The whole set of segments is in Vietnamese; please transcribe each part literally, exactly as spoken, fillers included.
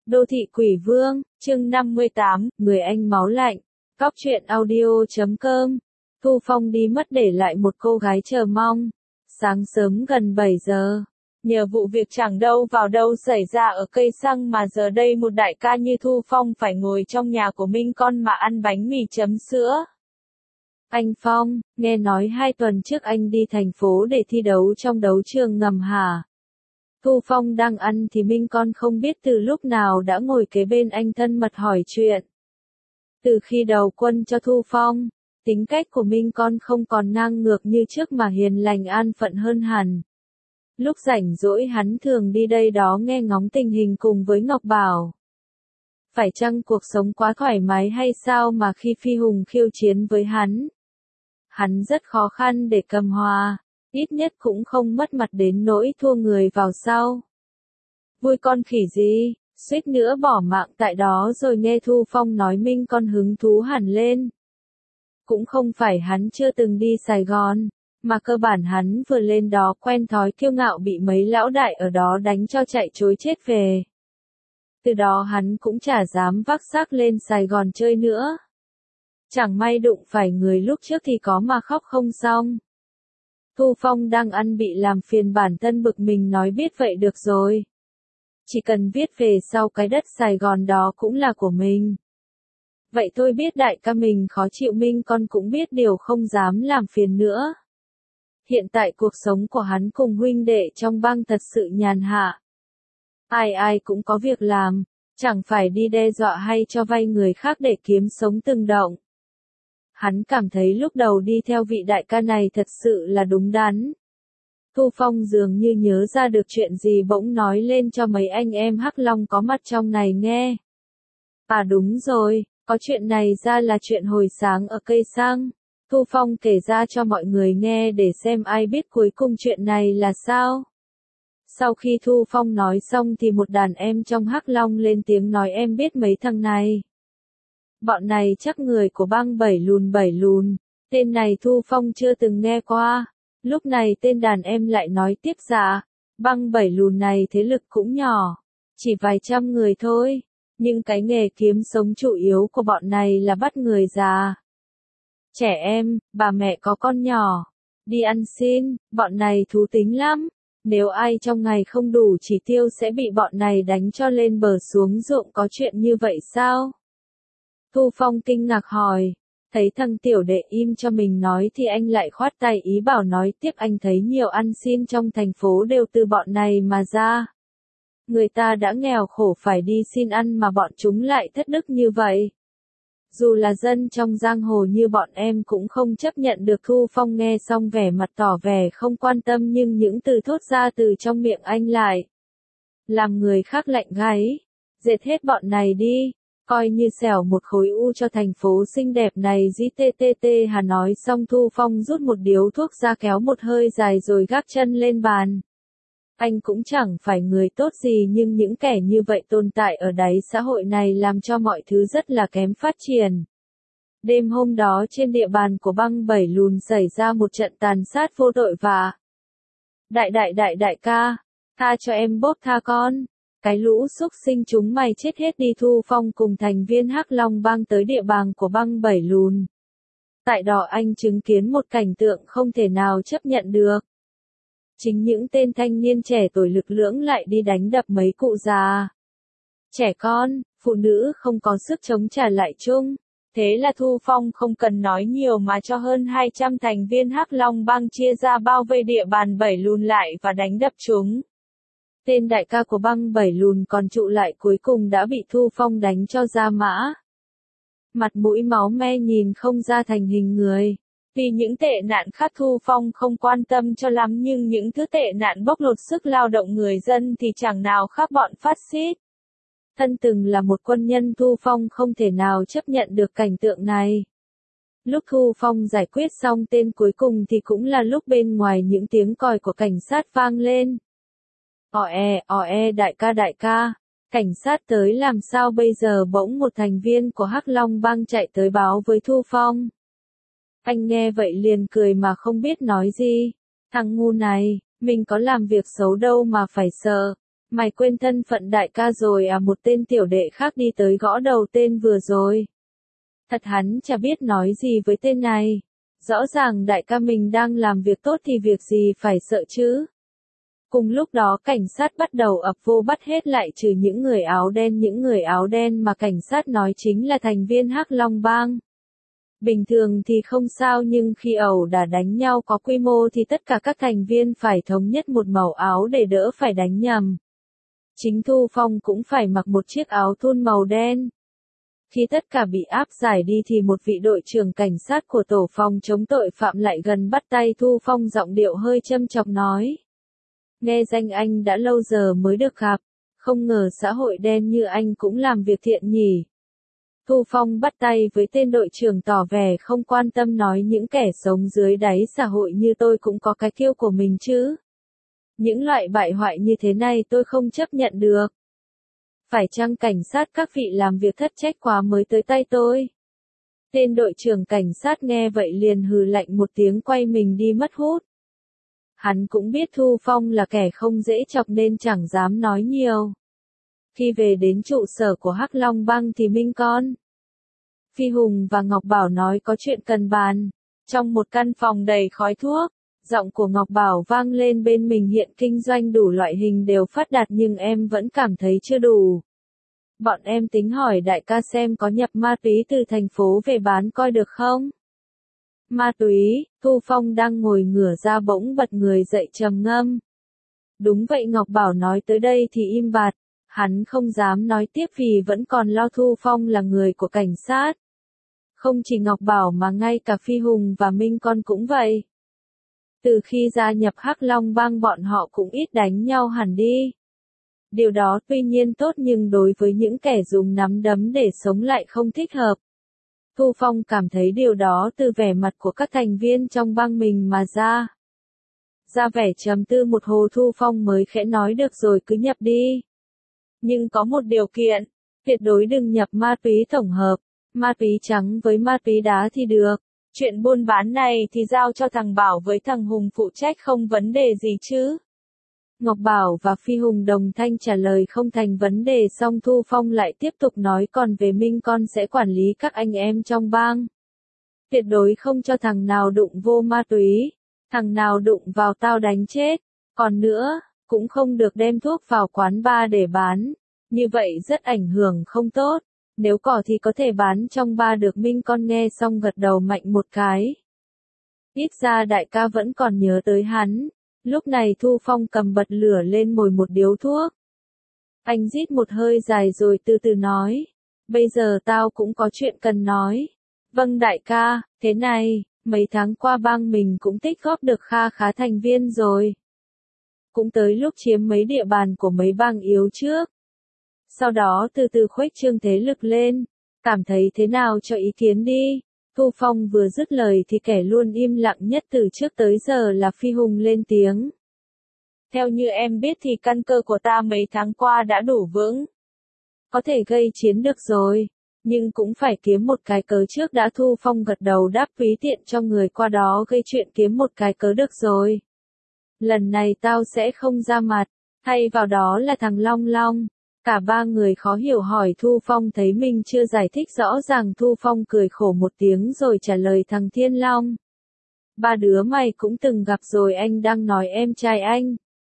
Đô thị quỷ vương, chương năm mươi tám, người anh máu lạnh. Cóc truyện audio chấm com. Thu Phong đi mất để lại một cô gái chờ mong. Sáng sớm gần bảy giờ. Nhờ vụ việc chẳng đâu vào đâu xảy ra ở cây xăng mà giờ đây một đại ca như Thu Phong phải ngồi trong nhà của Minh Con mà ăn bánh mì chấm sữa. Anh Phong, nghe nói hai tuần trước anh đi thành phố để thi đấu trong đấu trường ngầm hả? Thu Phong đang ăn thì Minh Con không biết từ lúc nào đã ngồi kế bên anh thân mật hỏi chuyện. Từ khi đầu quân cho Thu Phong, tính cách của Minh Con không còn ngang ngược như trước mà hiền lành an phận hơn hẳn. Lúc rảnh rỗi hắn thường đi đây đó nghe ngóng tình hình cùng với Ngọc Bảo. Phải chăng cuộc sống quá thoải mái hay sao mà khi Phi Hùng khiêu chiến với hắn, hắn rất khó khăn để cầm hòa, ít nhất cũng không mất mặt đến nỗi thua người vào sau. Vui con khỉ gì, suýt nữa bỏ mạng tại đó rồi nghe Thu Phong nói Minh Con hứng thú hẳn lên. Cũng không phải hắn chưa từng đi Sài Gòn, mà cơ bản hắn vừa lên đó quen thói kiêu ngạo bị mấy lão đại ở đó đánh cho chạy trối chết về. Từ đó hắn cũng chả dám vác xác lên Sài Gòn chơi nữa. Chẳng may đụng phải người lúc trước thì có mà khóc không xong. Thu Phong đang ăn bị làm phiền bản thân bực mình nói biết vậy được rồi. Chỉ cần viết về sau cái đất Sài Gòn đó cũng là của mình. Vậy tôi biết đại ca mình khó chịu Minh Con cũng biết điều không dám làm phiền nữa. Hiện tại cuộc sống của hắn cùng huynh đệ trong bang thật sự nhàn hạ. Ai ai cũng có việc làm, chẳng phải đi đe dọa hay cho vay người khác để kiếm sống từng động. Hắn cảm thấy lúc đầu đi theo vị đại ca này thật sự là đúng đắn. Thu Phong dường như nhớ ra được chuyện gì bỗng nói lên cho mấy anh em Hắc Long có mặt trong này nghe. À đúng rồi, có chuyện này ra là chuyện hồi sáng ở cây xăng. Thu Phong kể ra cho mọi người nghe để xem ai biết cuối cùng chuyện này là sao. Sau khi Thu Phong nói xong thì một đàn em trong Hắc Long lên tiếng nói em biết mấy thằng này. Bọn này chắc người của bang Bảy Lùn Bảy Lùn, tên này Thu Phong chưa từng nghe qua. Lúc này tên đàn em lại nói tiếp dạ, bang Bảy Lùn này thế lực cũng nhỏ, chỉ vài trăm người thôi, nhưng cái nghề kiếm sống chủ yếu của bọn này là bắt người già, trẻ em, bà mẹ có con nhỏ, đi ăn xin, bọn này thú tính lắm, nếu ai trong ngày không đủ chỉ tiêu sẽ bị bọn này đánh cho lên bờ xuống ruộng có chuyện như vậy sao? Thu Phong kinh ngạc hỏi, thấy thằng tiểu đệ im cho mình nói thì anh lại khoát tay ý bảo nói tiếp anh thấy nhiều ăn xin trong thành phố đều từ bọn này mà ra. Người ta đã nghèo khổ phải đi xin ăn mà bọn chúng lại thất đức như vậy. Dù là dân trong giang hồ như bọn em cũng không chấp nhận được. Thu Phong nghe xong vẻ mặt tỏ vẻ không quan tâm nhưng những từ thốt ra từ trong miệng anh lại làm người khác lạnh gáy. Dệt hết bọn này đi, coi như xẻo một khối u cho thành phố xinh đẹp này gttt hà nói xong Thu Phong rút một điếu thuốc ra kéo một hơi dài rồi gác chân lên bàn. Anh cũng chẳng phải người tốt gì nhưng những kẻ như vậy tồn tại ở đáy xã hội này làm cho mọi thứ rất là kém phát triển. Đêm hôm đó trên địa bàn của bang Bảy Lùn xảy ra một trận tàn sát vô tội vạ. Đại đại đại đại ca, tha cho em bốp tha con. Cái lũ xúc sinh chúng mày chết hết đi. Thu Phong cùng thành viên Hắc Long bang tới địa bàn của bang Bảy Lùn. Tại đó anh chứng kiến một cảnh tượng không thể nào chấp nhận được. Chính những tên thanh niên trẻ tuổi lực lưỡng lại đi đánh đập mấy cụ già, trẻ con, phụ nữ không có sức chống trả lại chung. Thế là Thu Phong không cần nói nhiều mà cho hơn hai trăm thành viên Hắc Long bang chia ra bao vây địa bàn Bảy Lùn lại và đánh đập chúng. Tên đại ca của bang Bảy Lùn còn trụ lại cuối cùng đã bị Thu Phong đánh cho ra mã. Mặt mũi máu me nhìn không ra thành hình người. Vì những tệ nạn khác Thu Phong không quan tâm cho lắm nhưng những thứ tệ nạn bóc lột sức lao động người dân thì chẳng nào khác bọn phát xít. Thân từng là một quân nhân Thu Phong không thể nào chấp nhận được cảnh tượng này. Lúc Thu Phong giải quyết xong tên cuối cùng thì cũng là lúc bên ngoài những tiếng còi của cảnh sát vang lên. Ò e, ò e đại ca đại ca, cảnh sát tới làm sao bây giờ? Bỗng một thành viên của Hắc Long bang chạy tới báo với Thu Phong. Anh nghe vậy liền cười mà không biết nói gì. Thằng ngu này, mình có làm việc xấu đâu mà phải sợ. Mày quên thân phận đại ca rồi à? Một tên tiểu đệ khác đi tới gõ đầu tên vừa rồi. Thật hắn chả biết nói gì với tên này. Rõ ràng đại ca mình đang làm việc tốt thì việc gì phải sợ chứ. Cùng lúc đó cảnh sát bắt đầu ập vô bắt hết lại trừ những người áo đen. Những người áo đen mà cảnh sát nói chính là thành viên Hắc Long Bang. Bình thường thì không sao nhưng khi ẩu đả đánh nhau có quy mô thì tất cả các thành viên phải thống nhất một màu áo để đỡ phải đánh nhầm. Chính Thu Phong cũng phải mặc một chiếc áo thun màu đen. Khi tất cả bị áp giải đi thì một vị đội trưởng cảnh sát của tổ phòng chống tội phạm lại gần bắt tay Thu Phong, giọng điệu hơi châm chọc nói. Nghe danh anh đã lâu giờ mới được gặp, không ngờ xã hội đen như anh cũng làm việc thiện nhỉ. Thu Phong bắt tay với tên đội trưởng tỏ vẻ không quan tâm, nói những kẻ sống dưới đáy xã hội như tôi cũng có cái kiêu của mình chứ. Những loại bại hoại như thế này tôi không chấp nhận được. Phải chăng cảnh sát các vị làm việc thất trách quá mới tới tay tôi? Tên đội trưởng cảnh sát nghe vậy liền hừ lạnh một tiếng, quay mình đi mất hút. Hắn cũng biết Thu Phong là kẻ không dễ chọc nên chẳng dám nói nhiều. Khi về đến trụ sở của Hắc Long Bang thì Minh Con, Phi Hùng và Ngọc Bảo nói có chuyện cần bàn. Trong một căn phòng đầy khói thuốc, giọng của Ngọc Bảo vang lên bên mình. Hiện kinh doanh đủ loại hình đều phát đạt nhưng em vẫn cảm thấy chưa đủ. Bọn em tính hỏi đại ca xem có nhập ma túy từ thành phố về bán coi được không? Ma túy? Thu Phong đang ngồi ngửa ra bỗng bật người dậy trầm ngâm. Đúng vậy, Ngọc Bảo nói tới đây thì im bặt. Hắn không dám nói tiếp vì vẫn còn lo Thu Phong là người của cảnh sát. Không chỉ Ngọc Bảo mà ngay cả Phi Hùng và Minh Con cũng vậy. Từ khi gia nhập Hắc Long Bang bọn họ cũng ít đánh nhau hẳn đi. Điều đó tuy nhiên tốt nhưng đối với những kẻ dùng nắm đấm để sống lại không thích hợp. Thu Phong cảm thấy điều đó từ vẻ mặt của các thành viên trong bang mình mà ra. Ra vẻ trầm tư một hồi Thu Phong mới khẽ nói được rồi, cứ nhập đi. Nhưng có một điều kiện, tuyệt đối đừng nhập ma túy tổng hợp, ma túy trắng với ma túy đá thì được. Chuyện buôn bán này thì giao cho thằng Bảo với thằng Hùng phụ trách, không vấn đề gì chứ. Ngọc Bảo và Phi Hùng đồng thanh trả lời không thành vấn đề, xong Thu Phong lại tiếp tục nói còn về Minh Con sẽ quản lý các anh em trong bang. Tuyệt đối không cho thằng nào đụng vô ma túy, thằng nào đụng vào tao đánh chết. Còn nữa, cũng không được đem thuốc vào quán bar để bán, như vậy rất ảnh hưởng không tốt. Nếu có thì có thể bán trong bar được. Minh Con nghe xong gật đầu mạnh một cái. Ít ra đại ca vẫn còn nhớ tới hắn. Lúc này Thu Phong cầm bật lửa lên mồi một điếu thuốc. Anh rít một hơi dài rồi từ từ nói. Bây giờ tao cũng có chuyện cần nói. Vâng đại ca, thế này, mấy tháng qua bang mình cũng tích góp được kha khá thành viên rồi. Cũng tới lúc chiếm mấy địa bàn của mấy bang yếu trước. Sau đó từ từ khuếch trương thế lực lên. Cảm thấy thế nào cho ý kiến đi. Thu Phong vừa dứt lời thì kẻ luôn im lặng nhất từ trước tới giờ là Phi Hùng lên tiếng. Theo như em biết thì căn cơ của ta mấy tháng qua đã đủ vững. Có thể gây chiến được rồi, nhưng cũng phải kiếm một cái cớ trước đã. Thu Phong gật đầu đáp, tùy tiện cho người qua đó gây chuyện kiếm một cái cớ được rồi. Lần này tao sẽ không ra mặt, thay vào đó là thằng Long Long. Cả ba người khó hiểu hỏi Thu Phong, thấy mình chưa giải thích rõ ràng. Thu Phong cười khổ một tiếng rồi trả lời thằng Thiên Long. Ba đứa mày cũng từng gặp rồi, anh đang nói em trai anh.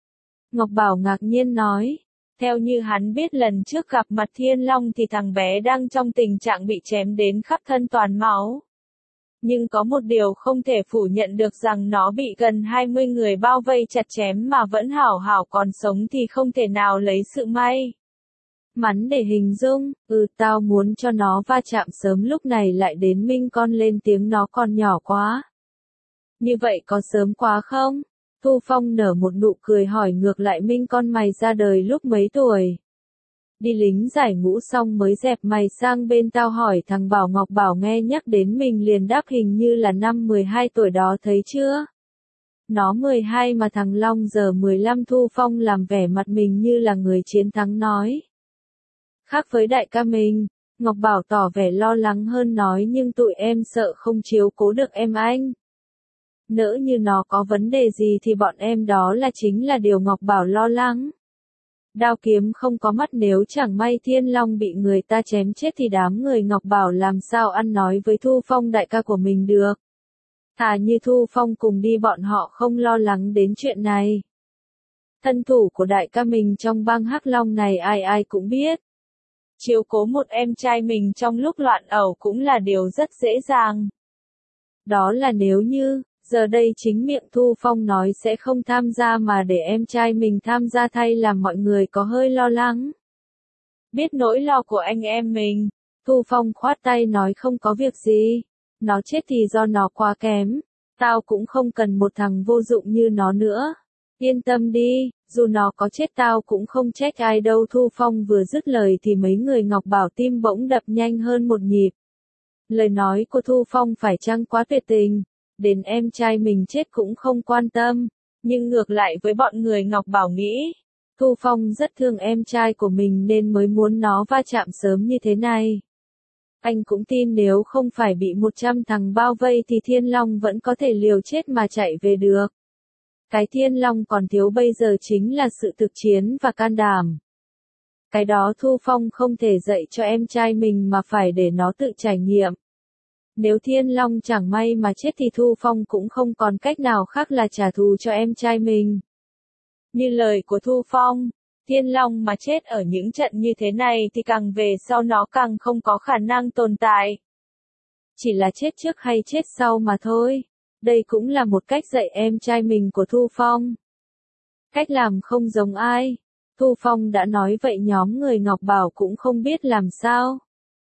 Ngọc Bảo ngạc nhiên nói. Theo như hắn biết lần trước gặp mặt Thiên Long thì thằng bé đang trong tình trạng bị chém đến khắp thân toàn máu. Nhưng có một điều không thể phủ nhận được rằng nó bị gần hai mươi người bao vây chặt chém mà vẫn hảo hảo còn sống thì không thể nào lấy sự may mắn để hình dung. Ừ, tao muốn cho nó va chạm sớm. Lúc này lại đến Minh Con lên tiếng, nó còn nhỏ quá. Như vậy có sớm quá không? Thu Phong nở một nụ cười hỏi ngược lại, Minh Con mày ra đời lúc mấy tuổi? Đi lính giải ngũ xong mới dẹp mày sang bên tao hỏi thằng Bảo. Ngọc Bảo nghe nhắc đến mình liền đáp hình như là năm mười hai tuổi đó, thấy chưa? Nó mười hai mà thằng Long giờ mười lăm. Thu Phong làm vẻ mặt mình như là người chiến thắng nói. Khác với đại ca mình, Ngọc Bảo tỏ vẻ lo lắng hơn nói, nhưng tụi em sợ không chiếu cố được em anh. Nỡ như nó có vấn đề gì thì bọn em đó là chính là điều Ngọc Bảo lo lắng. Đao kiếm không có mắt, nếu chẳng may Thiên Long bị người ta chém chết thì đám người Ngọc Bảo làm sao ăn nói với Thu Phong đại ca của mình được. Thà như Thu Phong cùng đi, bọn họ không lo lắng đến chuyện này. Thân thủ của đại ca mình trong bang Hắc Long này ai ai cũng biết. Chiếu cố một em trai mình trong lúc loạn ẩu cũng là điều rất dễ dàng. Đó là nếu như, giờ đây chính miệng Thu Phong nói sẽ không tham gia mà để em trai mình tham gia thay làm mọi người có hơi lo lắng. Biết nỗi lo của anh em mình, Thu Phong khoát tay nói không có việc gì. Nó chết thì do nó quá kém, tao cũng không cần một thằng vô dụng như nó nữa. Yên tâm đi, dù nó có chết tao cũng không trách ai đâu. Thu Phong vừa dứt lời thì mấy người Ngọc Bảo tim bỗng đập nhanh hơn một nhịp. Lời nói của Thu Phong phải chăng quá tuyệt tình, đến em trai mình chết cũng không quan tâm, nhưng ngược lại với bọn người Ngọc Bảo nghĩ, Thu Phong rất thương em trai của mình nên mới muốn nó va chạm sớm như thế này. Anh cũng tin nếu không phải bị một trăm thằng bao vây thì Thiên Long vẫn có thể liều chết mà chạy về được. Cái Thiên Long còn thiếu bây giờ chính là sự thực chiến và can đảm. Cái đó Thu Phong không thể dạy cho em trai mình mà phải để nó tự trải nghiệm. Nếu Thiên Long chẳng may mà chết thì Thu Phong cũng không còn cách nào khác là trả thù cho em trai mình. Như lời của Thu Phong, Thiên Long mà chết ở những trận như thế này thì càng về sau nó càng không có khả năng tồn tại. Chỉ là chết trước hay chết sau mà thôi. Đây cũng là một cách dạy em trai mình của Thu Phong. Cách làm không giống ai. Thu Phong đã nói vậy nhóm người Ngọc Bảo cũng không biết làm sao.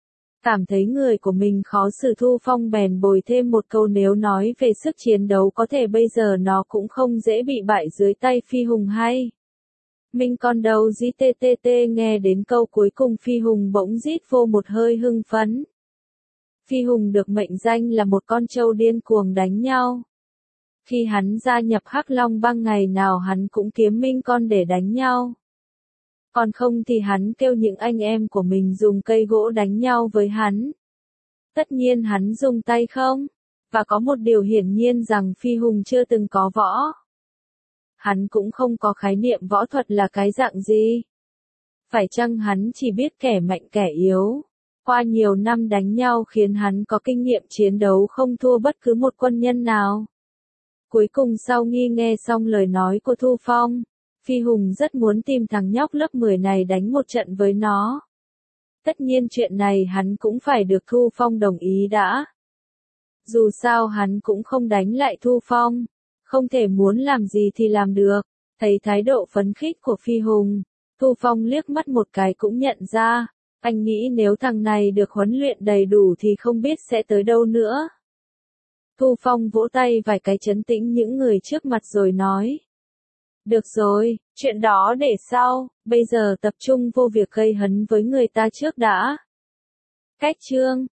Cảm thấy người của mình khó xử, Thu Phong bèn bồi thêm một câu, nếu nói về sức chiến đấu có thể bây giờ nó cũng không dễ bị bại dưới tay Phi Hùng hay. Mình còn đâu dí tê tê tê. Nghe đến câu cuối cùng Phi Hùng bỗng rít vô một hơi hưng phấn. Phi Hùng được mệnh danh là một con trâu điên cuồng đánh nhau. Khi hắn gia nhập Hắc Long bang ngày nào hắn cũng kiếm minh con để đánh nhau. Còn không thì hắn kêu những anh em của mình dùng cây gỗ đánh nhau với hắn. Tất nhiên hắn dùng tay không. Và có một điều hiển nhiên rằng Phi Hùng chưa từng có võ. Hắn cũng không có khái niệm võ thuật là cái dạng gì. Phải chăng hắn chỉ biết kẻ mạnh kẻ yếu. Qua nhiều năm đánh nhau khiến hắn có kinh nghiệm chiến đấu không thua bất cứ một quân nhân nào. Cuối cùng sau nghi nghe xong lời nói của Thu Phong, Phi Hùng rất muốn tìm thằng nhóc lớp mười này đánh một trận với nó. Tất nhiên chuyện này hắn cũng phải được Thu Phong đồng ý đã. Dù sao hắn cũng không đánh lại Thu Phong, không thể muốn làm gì thì làm được. Thấy thái độ phấn khích của Phi Hùng, Thu Phong liếc mắt một cái cũng nhận ra. Anh nghĩ nếu thằng này được huấn luyện đầy đủ thì không biết sẽ tới đâu nữa. Thu Phong vỗ tay vài cái trấn tĩnh những người trước mặt rồi nói. Được rồi, chuyện đó để sau, bây giờ tập trung vô việc gây hấn với người ta trước đã. Cách chương